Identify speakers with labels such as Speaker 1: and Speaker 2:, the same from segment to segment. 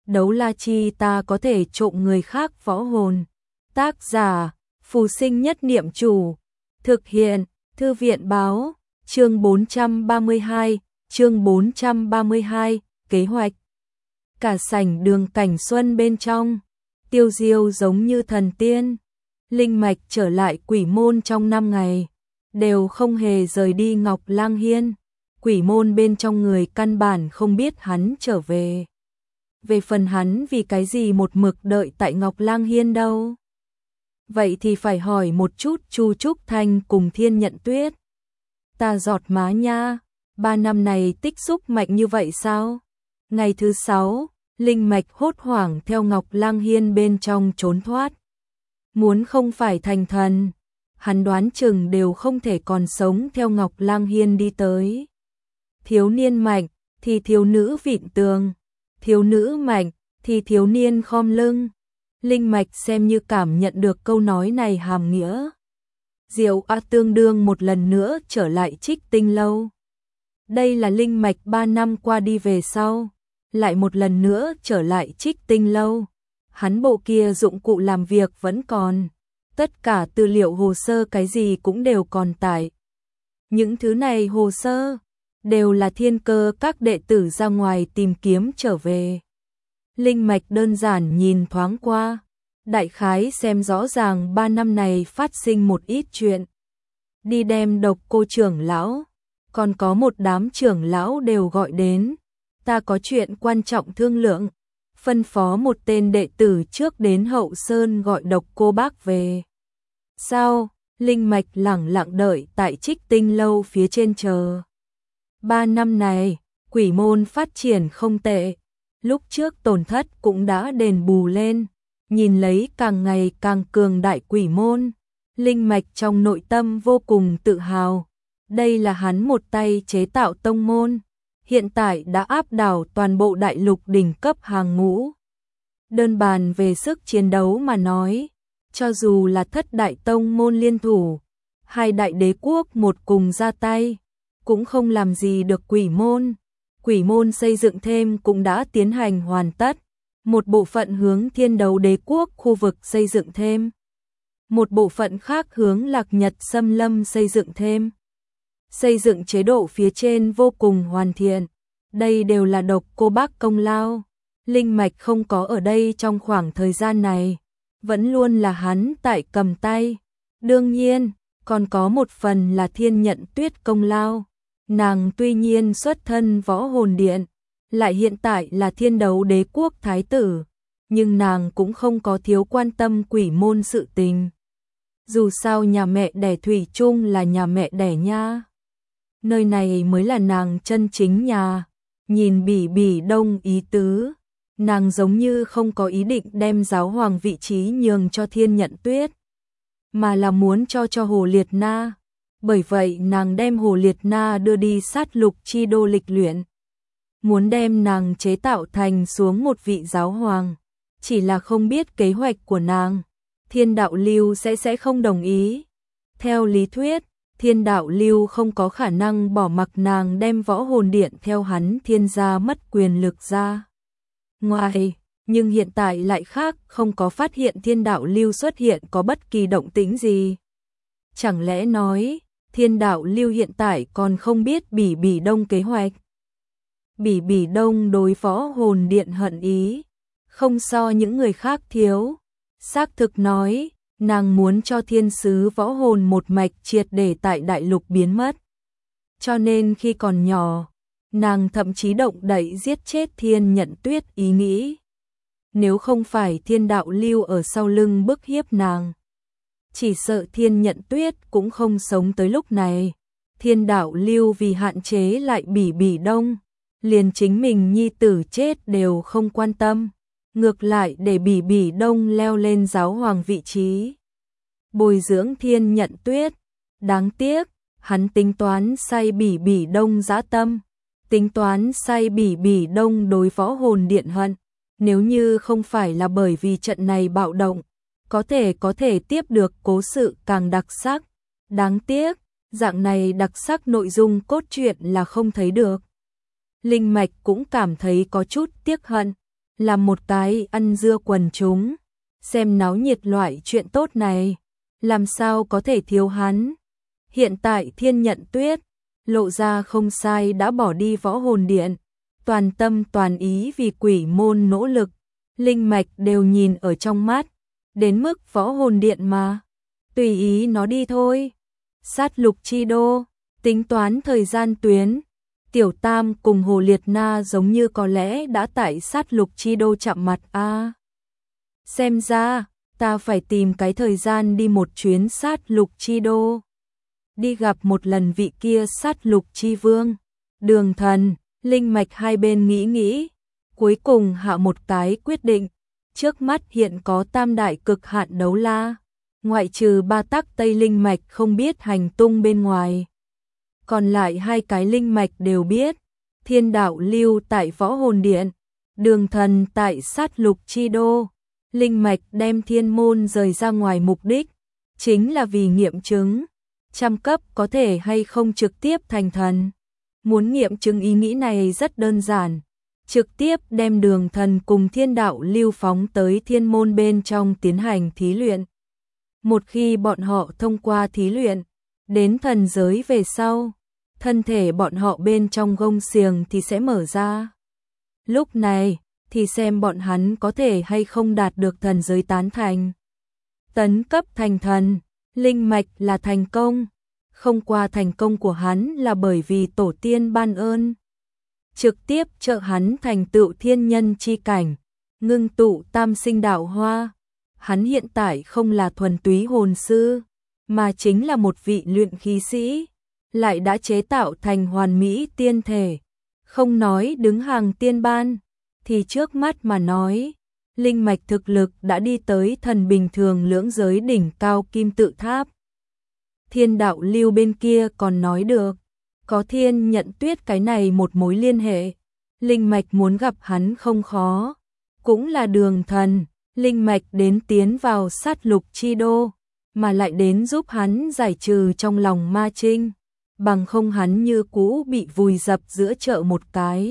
Speaker 1: Đấu la chi ta có thể trộm người khác võ hồn. Tác giả, Phù Sinh Nhất Niệm Chủ. Thực hiện, Thư viện Báo. Chương 432, kế hoạch. Cả sảnh đường cảnh xuân bên trong, Tiêu Diêu giống như thần tiên. Linh mạch trở lại Quỷ Môn trong 5 ngày, đều không hề rời đi Ngọc Lang Hiên. Quỷ Môn bên trong người căn bản không biết hắn trở về. Về phần hắn vì cái gì một mực đợi tại Ngọc Lang Hiên đâu? Vậy thì phải hỏi một chút Chu Trúc Thanh cùng Thiên Nhận Tuyết. Ta giọt má nha, 3 năm này tích xúc mạnh như vậy sao? Ngày thứ 6, Linh mạch hốt hoảng theo Ngọc Lang Hiên bên trong trốn thoát. Muốn không phải thành thần, hắn đoán chừng đều không thể còn sống theo Ngọc Lang Hiên đi tới. Thiếu niên mạnh thì thiếu nữ vịn tường, thiếu nữ mạnh thì thiếu niên khom lưng. Linh mạch xem như cảm nhận được câu nói này hàm nghĩa. Diệu A tương đương một lần nữa trở lại Trích Tinh Lâu. Đây là linh mạch 3 năm qua đi về sau, lại một lần nữa trở lại Trích Tinh Lâu. Hắn bộ kia dụng cụ làm việc vẫn còn, tất cả tư liệu hồ sơ cái gì cũng đều còn tại. Những thứ này hồ sơ đều là Thiên Cơ các đệ tử ra ngoài tìm kiếm trở về. Linh mạch đơn giản nhìn thoáng qua, đại khái xem rõ ràng 3 năm này phát sinh một ít chuyện. Đi đem Độc Cô trưởng lão, còn có một đám trưởng lão đều gọi đến. Ta có chuyện quan trọng thương lượng, phân phó một tên đệ tử trước đến Hậu Sơn gọi Độc Cô bác về. Sao? Linh mạch lẳng lặng đợi tại Trích Tinh Lâu phía trên chờ. 3 năm này, Quỷ Môn phát triển không tệ. Lúc trước tổn thất cũng đã đền bù lên. Nhìn lấy càng ngày càng cường đại Quỷ Môn, Linh mạch trong nội tâm vô cùng tự hào. Đây là hắn một tay chế tạo tông môn, hiện tại đã áp đảo toàn bộ đại lục đỉnh cấp hàng ngũ. Đơn bàn về sức chiến đấu mà nói, cho dù là thất đại tông môn liên thủ, 2 đại đế quốc một cùng ra tay, cũng không làm gì được Quỷ Môn. Quỷ Môn xây dựng thêm cũng đã tiến hành hoàn tất, một bộ phận hướng Thiên Đấu Đế quốc khu vực xây dựng thêm, một bộ phận khác hướng Lạc Nhật Xâm Lâm xây dựng thêm. Xây dựng chế độ phía trên vô cùng hoàn thiện, đây đều là Độc Cô bác công lao. Linh mạch không có ở đây trong khoảng thời gian này, vẫn luôn là hắn tại cầm tay. Đương nhiên, còn có một phần là Thiên Nhận Tuyết công lao. Nàng tuy nhiên xuất thân Võ Hồn Điện, lại hiện tại là Thiên Đấu Đế quốc thái tử, nhưng nàng cũng không có thiếu quan tâm Quỷ Môn sự tình. Dù sao nhà mẹ đẻ thủy chung là nhà mẹ đẻ nha. Nơi này mới là nàng chân chính nhà. Nhìn Bỉ Bỉ Đông ý tứ, nàng giống như không có ý định đem giáo hoàng vị trí nhường cho Thiên Nhận Tuyết, mà là muốn cho Hồ Liệt Na. Bởi vậy nàng đem Hồ Liệt Na đưa đi sát lục chi đô lịch luyện, muốn đem nàng chế tạo thành xuống một vị giáo hoàng. Chỉ là không biết kế hoạch của nàng, Thiên Đạo Lưu sẽ không đồng ý. Theo lý thuyết, Thiên Đạo Lưu không có khả năng bỏ mặc nàng đem Võ Hồn Điện theo hắn Thiên gia mất quyền lực ra ngoài, nhưng hiện tại lại khác, không có phát hiện Thiên Đạo Lưu xuất hiện có bất kỳ động tĩnh gì. Chẳng lẽ nói, Thiên Đạo Lưu hiện tại còn không biết Bỉ Bỉ Đông kế hoạch? Bỉ Bỉ Đông đối Võ Hồn Điện hận ý, không so những người khác thiếu. Xác thực nói, nàng muốn cho thiên sứ võ hồn một mạch triệt để tại đại lục biến mất. Cho nên khi còn nhỏ, nàng thậm chí động đậy giết chết Thiên Nhận Tuyết ý nghĩ. Nếu không phải Thiên Đạo Lưu ở sau lưng bức hiếp nàng, chỉ sợ Thiên Nhận Tuyết cũng không sống tới lúc này. Thiên Đạo Lưu vì hạn chế lại Bỉ Bỉ Đông, liền chính mình nhi tử chết đều không quan tâm, ngược lại để Bỉ Bỉ Đông leo lên giáo hoàng vị trí, bồi dưỡng Thiên Nhận Tuyết. Đáng tiếc, hắn tính toán say Bỉ Bỉ Đông dã tâm, tính toán say Bỉ Bỉ Đông đối Võ Hồn Điện hận. Nếu như không phải là bởi vì trận này bạo động, có thể tiếp được cố sự càng đặc sắc. Đáng tiếc, dạng này đặc sắc nội dung cốt truyện là không thấy được. Linh mạch cũng cảm thấy có chút tiếc hận. làm một cái ăn dưa quần chúng, xem náo nhiệt loại chuyện tốt này, làm sao có thể thiếu hắn. Hiện tại Thiên Nhận Tuyết, lộ ra không sai đã bỏ đi Võ Hồn Điện, toàn tâm toàn ý vì Quỷ Môn nỗ lực, linh mạch đều nhìn ở trong mắt, đến mức Võ Hồn Điện mà, tùy ý nó đi thôi. Sát lục chi đô, tính toán thời gian tuyến, Tiểu Tam cùng Hồ Liệt Na giống như có lẽ đã tại sát lục chi đô chạm mặt a. Xem ra, ta phải tìm cái thời gian đi một chuyến sát lục chi đô. Đi gặp một lần vị kia sát lục chi vương. Đường Thần, linh mạch hai bên nghĩ, cuối cùng hạ một cái quyết định. Trước mắt hiện có tam đại cực hạn đấu la, ngoại trừ ba tắc Tây linh mạch không biết hành tung bên ngoài. Còn lại hai cái linh mạch đều biết, Thiên Đạo Lưu tại Võ Hồn Điện, Đường Thần tại sát lục chi đô. Linh mạch đem thiên môn rời ra ngoài mục đích, chính là vì nghiệm chứng, trăm cấp có thể hay không trực tiếp thành thần. Muốn nghiệm chứng ý nghĩ này rất đơn giản, trực tiếp đem Đường Thần cùng Thiên Đạo Lưu phóng tới thiên môn bên trong tiến hành thí luyện. Một khi bọn họ thông qua thí luyện, đến thần giới về sau, thân thể bọn họ bên trong gông xiềng thì sẽ mở ra. Lúc này, thì xem bọn hắn có thể hay không đạt được thần giới tán thành. Tấn cấp thành thần, linh mạch là thành công, không qua thành công của hắn là bởi vì tổ tiên ban ơn. Trực tiếp trợ hắn thành tựu thiên nhân chi cảnh, ngưng tụ tam sinh đạo hoa. Hắn hiện tại không là thuần túy hồn sư, mà chính là một vị luyện khí sĩ, lại đã chế tạo thành hoàn mỹ tiên thể. Không nói đứng hàng tiên ban, thì trước mắt mà nói, linh mạch thực lực đã đi tới thần bình thường lưỡng giới đỉnh cao kim tự tháp. Thiên Đạo Lưu bên kia còn nói được, có Thiên Nhận Tuyết cái này một mối liên hệ, linh mạch muốn gặp hắn không khó, cũng là Đường Thần, linh mạch đến tiến vào sát lục chi đô, mà lại đến giúp hắn giải trừ trong lòng ma trinh, bằng không hắn như cũ bị vùi dập giữa chợ một cái.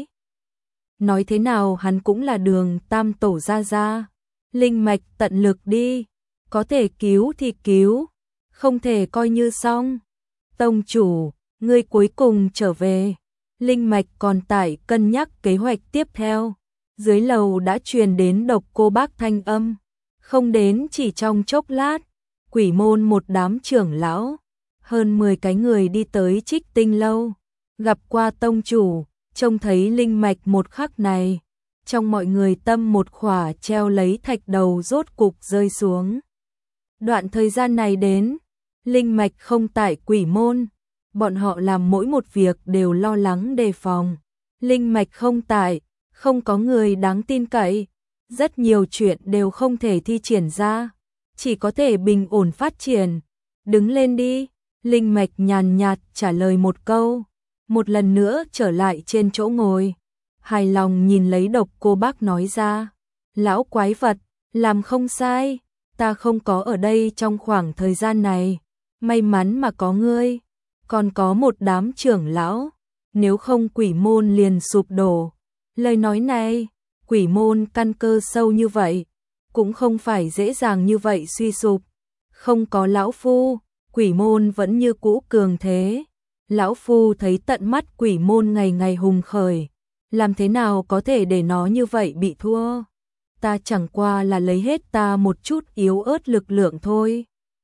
Speaker 1: Nói thế nào hắn cũng là Đường Tam tổ gia gia, linh mạch tận lực đi, có thể cứu thì cứu, không thể coi như xong. Tông chủ, ngươi cuối cùng trở về, linh mạch còn tại cân nhắc kế hoạch tiếp theo. Dưới lầu đã truyền đến Độc Cô Bác thanh âm, không đến chỉ trong chốc lát, Quỷ Môn một đám trưởng lão, hơn 10 cái người đi tới Trích Tinh lâu, gặp qua tông chủ. Trông thấy linh mạch một khắc này, trong mọi người tâm một khỏa treo lấy thạch đầu rốt cục rơi xuống. Đoạn thời gian này đến, linh mạch không tại Quỷ Môn, bọn họ làm mỗi một việc đều lo lắng đề phòng. Linh mạch không tại, không có người đáng tin cậy, rất nhiều chuyện đều không thể thi triển ra, chỉ có thể bình ổn phát triển. Đứng lên đi, linh mạch nhàn nhạt trả lời một câu. Một lần nữa trở lại trên chỗ ngồi, hài lòng nhìn lấy Độc Cô Bác nói ra, lão quái vật, làm không sai, ta không có ở đây trong khoảng thời gian này, may mắn mà có ngươi, còn có một đám trưởng lão, nếu không Quỷ Môn liền sụp đổ. Lời nói này, Quỷ Môn căn cơ sâu như vậy, cũng không phải dễ dàng như vậy suy sụp, không có lão phu, Quỷ Môn vẫn như cũ cường thế. Lão phu thấy tận mắt Quỷ Môn ngày ngày hùng khởi, làm thế nào có thể để nó như vậy bị thua? Ta chẳng qua là lấy hết ta một chút yếu ớt lực lượng thôi.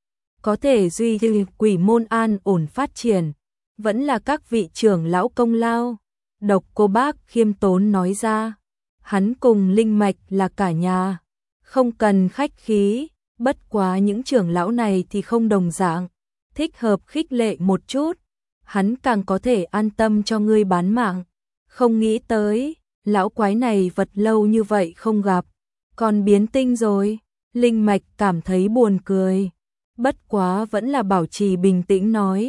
Speaker 1: Có thể duy trì Quỷ Môn an ổn phát triển, vẫn là các vị trưởng lão công lao. Độc Cô Bác khiêm tốn nói ra, hắn cùng linh mạch là cả nhà, không cần khách khí, bất quá những trưởng lão này thì không đồng dạng, thích hợp khích lệ một chút. Hắn càng có thể an tâm cho ngươi bán mạng. Không nghĩ tới, lão quái này vật lâu như vậy không gặp, còn biến tinh rồi. Linh mạch cảm thấy buồn cười, bất quá vẫn là bảo trì bình tĩnh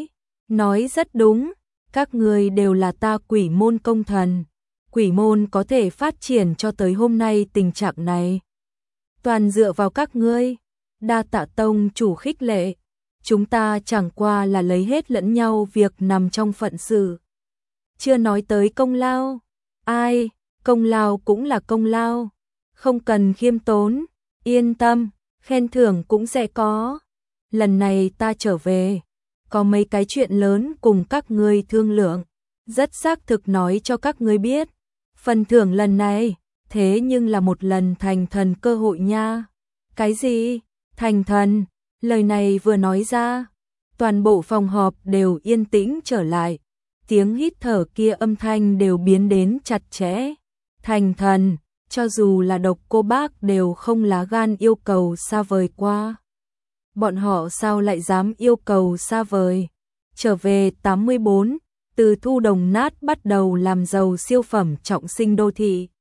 Speaker 1: nói rất đúng, các ngươi đều là ta Quỷ Môn công thần, Quỷ Môn có thể phát triển cho tới hôm nay tình trạng này, toàn dựa vào các ngươi. Đa tạ tông chủ khích lệ, chúng ta chẳng qua là lấy hết lẫn nhau việc nằm trong phận sự. Chưa nói tới công lao, ai, công lao cũng là công lao, Không cần khiêm tốn, yên tâm, khen thưởng cũng sẽ có. Lần này ta trở về, có mấy cái chuyện lớn cùng các ngươi thương lượng, rất xác thực nói cho các ngươi biết. Phần thưởng lần này, thế nhưng là một lần thành thần cơ hội nha. Cái gì? Thành thần? Lời này vừa nói ra, toàn bộ phòng họp đều yên tĩnh trở lại. Tiếng hít thở kia âm thanh đều biến đến chặt chẽ. Thành thần, cho dù là Độc Cô Bác đều không lá gan yêu cầu xa vời qua. Bọn họ sao lại dám yêu cầu xa vời? Trở về 84, từ thu đồng nát bắt đầu làm giàu siêu phẩm trọng sinh đô thị.